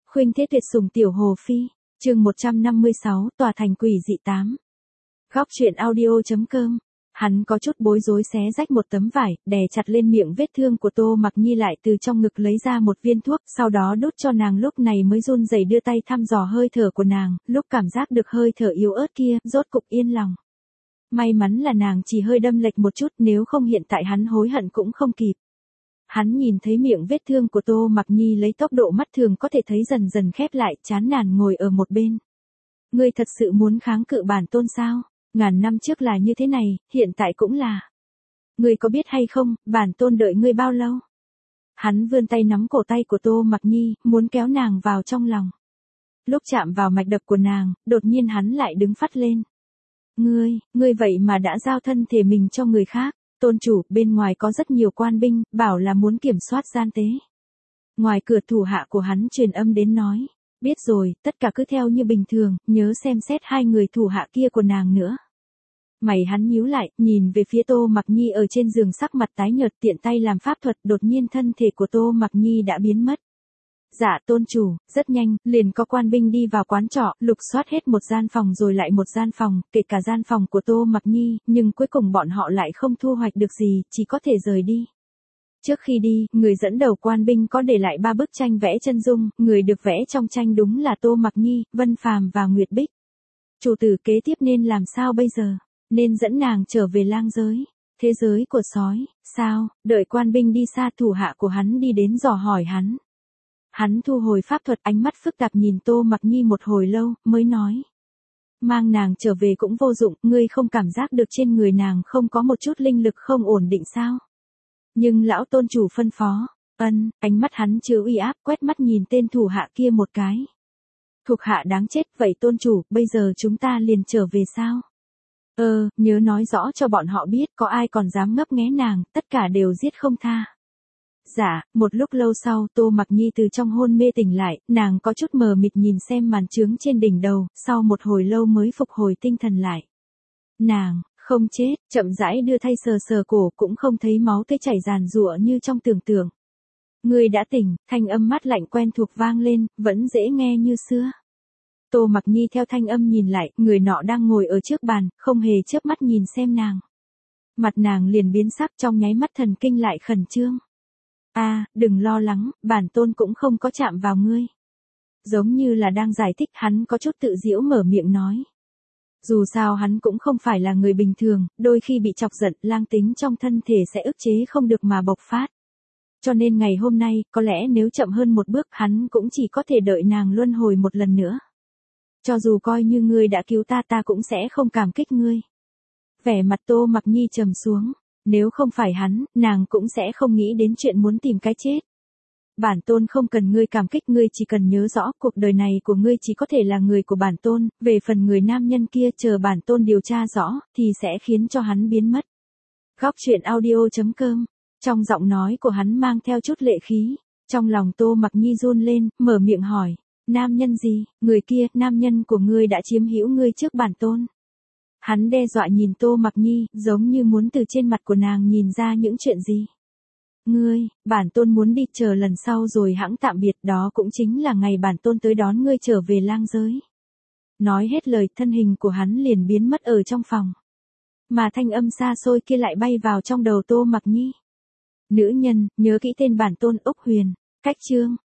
Khuynh Thế Tuyệt Sủng Tiểu Hồ Phi, chương 156, Tòa Thành Quỷ Dị 8. Góc truyện audio.com. Hắn có chút bối rối xé rách một tấm vải, đè chặt lên miệng vết thương của Tô Mặc Nhi, lại từ trong ngực lấy ra một viên thuốc, sau đó đút cho nàng, lúc này mới run rẩy đưa tay thăm dò hơi thở của nàng, lúc cảm giác được hơi thở yếu ớt kia, rốt cục yên lòng. May mắn là nàng chỉ hơi đâm lệch một chút, nếu không hiện tại hắn hối hận cũng không kịp. Hắn nhìn thấy miệng vết thương của Tô Mặc Nhi lấy tốc độ mắt thường có thể thấy dần dần khép lại, chán nản ngồi ở một bên. Ngươi thật sự muốn kháng cự bản tôn sao? Ngàn năm trước là như thế này, hiện tại cũng là. Ngươi có biết hay không, bản tôn đợi ngươi bao lâu? Hắn vươn tay nắm cổ tay của Tô Mặc Nhi, muốn kéo nàng vào trong lòng. Lúc chạm vào mạch đập của nàng, đột nhiên hắn lại đứng phắt lên. Ngươi vậy mà đã giao thân thể mình cho người khác. Tôn chủ, bên ngoài có rất nhiều quan binh, bảo là muốn kiểm soát gian tế. Ngoài cửa thủ hạ của hắn truyền âm đến nói. Biết rồi, tất cả cứ theo như bình thường, nhớ xem xét hai người thủ hạ kia của nàng nữa. Mày hắn nhíu lại, nhìn về phía Tô Mặc Nhi ở trên giường, sắc mặt tái nhợt, tiện tay làm pháp thuật, đột nhiên thân thể của Tô Mặc Nhi đã biến mất. Dạ tôn chủ, rất nhanh, liền có quan binh đi vào quán trọ, lục soát hết một gian phòng rồi lại một gian phòng, kể cả gian phòng của Tô Mặc Nhi, nhưng cuối cùng bọn họ lại không thu hoạch được gì, chỉ có thể rời đi. Trước khi đi, người dẫn đầu quan binh có để lại 3 bức tranh vẽ chân dung, người được vẽ trong tranh đúng là Tô Mặc Nhi, Vân Phàm và Nguyệt Bích. Chủ tử kế tiếp nên làm sao bây giờ? Nên dẫn nàng trở về lang giới, thế giới của sói, sao? Đợi quan binh đi xa, thủ hạ của hắn đi đến dò hỏi hắn. Hắn thu hồi pháp thuật, ánh mắt phức tạp nhìn Tô Mặc Nhi một hồi lâu, mới nói. Mang nàng trở về cũng vô dụng, ngươi không cảm giác được trên người nàng không có một chút linh lực không ổn định sao? Nhưng lão tôn chủ phân phó, ánh mắt hắn chứa uy áp, quét mắt nhìn tên thủ hạ kia một cái. Thuộc hạ đáng chết, vậy tôn chủ, bây giờ chúng ta liền trở về sao? Nhớ nói rõ cho bọn họ biết, có ai còn dám ngấp nghé nàng, tất cả đều giết không tha. Dạ, một lúc lâu sau, Tô Mặc Nhi từ trong hôn mê tỉnh lại, nàng có chút mờ mịt nhìn xem màn chướng trên đỉnh đầu, sau một hồi lâu mới phục hồi tinh thần lại. Nàng không chết, chậm rãi đưa tay sờ sờ cổ, cũng không thấy máu tươi chảy ràn rụa như trong tưởng tượng. Ngươi đã tỉnh, thanh âm mát lạnh quen thuộc vang lên, vẫn dễ nghe như xưa. Tô Mặc Nhi theo thanh âm nhìn lại, người nọ đang ngồi ở trước bàn, không hề chớp mắt nhìn xem nàng. Mặt nàng liền biến sắc, trong nháy mắt thần kinh lại khẩn trương. Đừng lo lắng, bản tôn cũng không có chạm vào ngươi. Giống như là đang giải thích, hắn có chút tự giễu mở miệng nói. Dù sao hắn cũng không phải là người bình thường, đôi khi bị chọc giận, lang tính trong thân thể sẽ ức chế không được mà bộc phát. Cho nên ngày hôm nay, có lẽ nếu chậm hơn một bước, hắn cũng chỉ có thể đợi nàng luân hồi một lần nữa. Cho dù coi như ngươi đã cứu ta cũng sẽ không cảm kích ngươi. Vẻ mặt Tô Mặc Nhi trầm xuống. Nếu không phải hắn, nàng cũng sẽ không nghĩ đến chuyện muốn tìm cái chết. Bản tôn không cần ngươi cảm kích, ngươi chỉ cần nhớ rõ, cuộc đời này của ngươi chỉ có thể là người của bản tôn, về phần người nam nhân kia chờ bản tôn điều tra rõ, thì sẽ khiến cho hắn biến mất. Góc truyện audio.com. Trong giọng nói của hắn mang theo chút lệ khí. Trong lòng Tô Mặc Nhi run lên, mở miệng hỏi. Nam nhân gì? Người kia, nam nhân của ngươi đã chiếm hữu ngươi trước bản tôn. Hắn đe dọa nhìn Tô Mặc Nhi, giống như muốn từ trên mặt của nàng nhìn ra những chuyện gì. Bản tôn muốn đi, chờ lần sau rồi hẵng tạm biệt, đó cũng chính là ngày bản tôn tới đón ngươi trở về lang giới. Nói hết lời, thân hình của hắn liền biến mất ở trong phòng. Mà thanh âm xa xôi kia lại bay vào trong đầu Tô Mặc Nhi. Nữ nhân, nhớ kỹ tên bản tôn Úc Huyền. Cách chương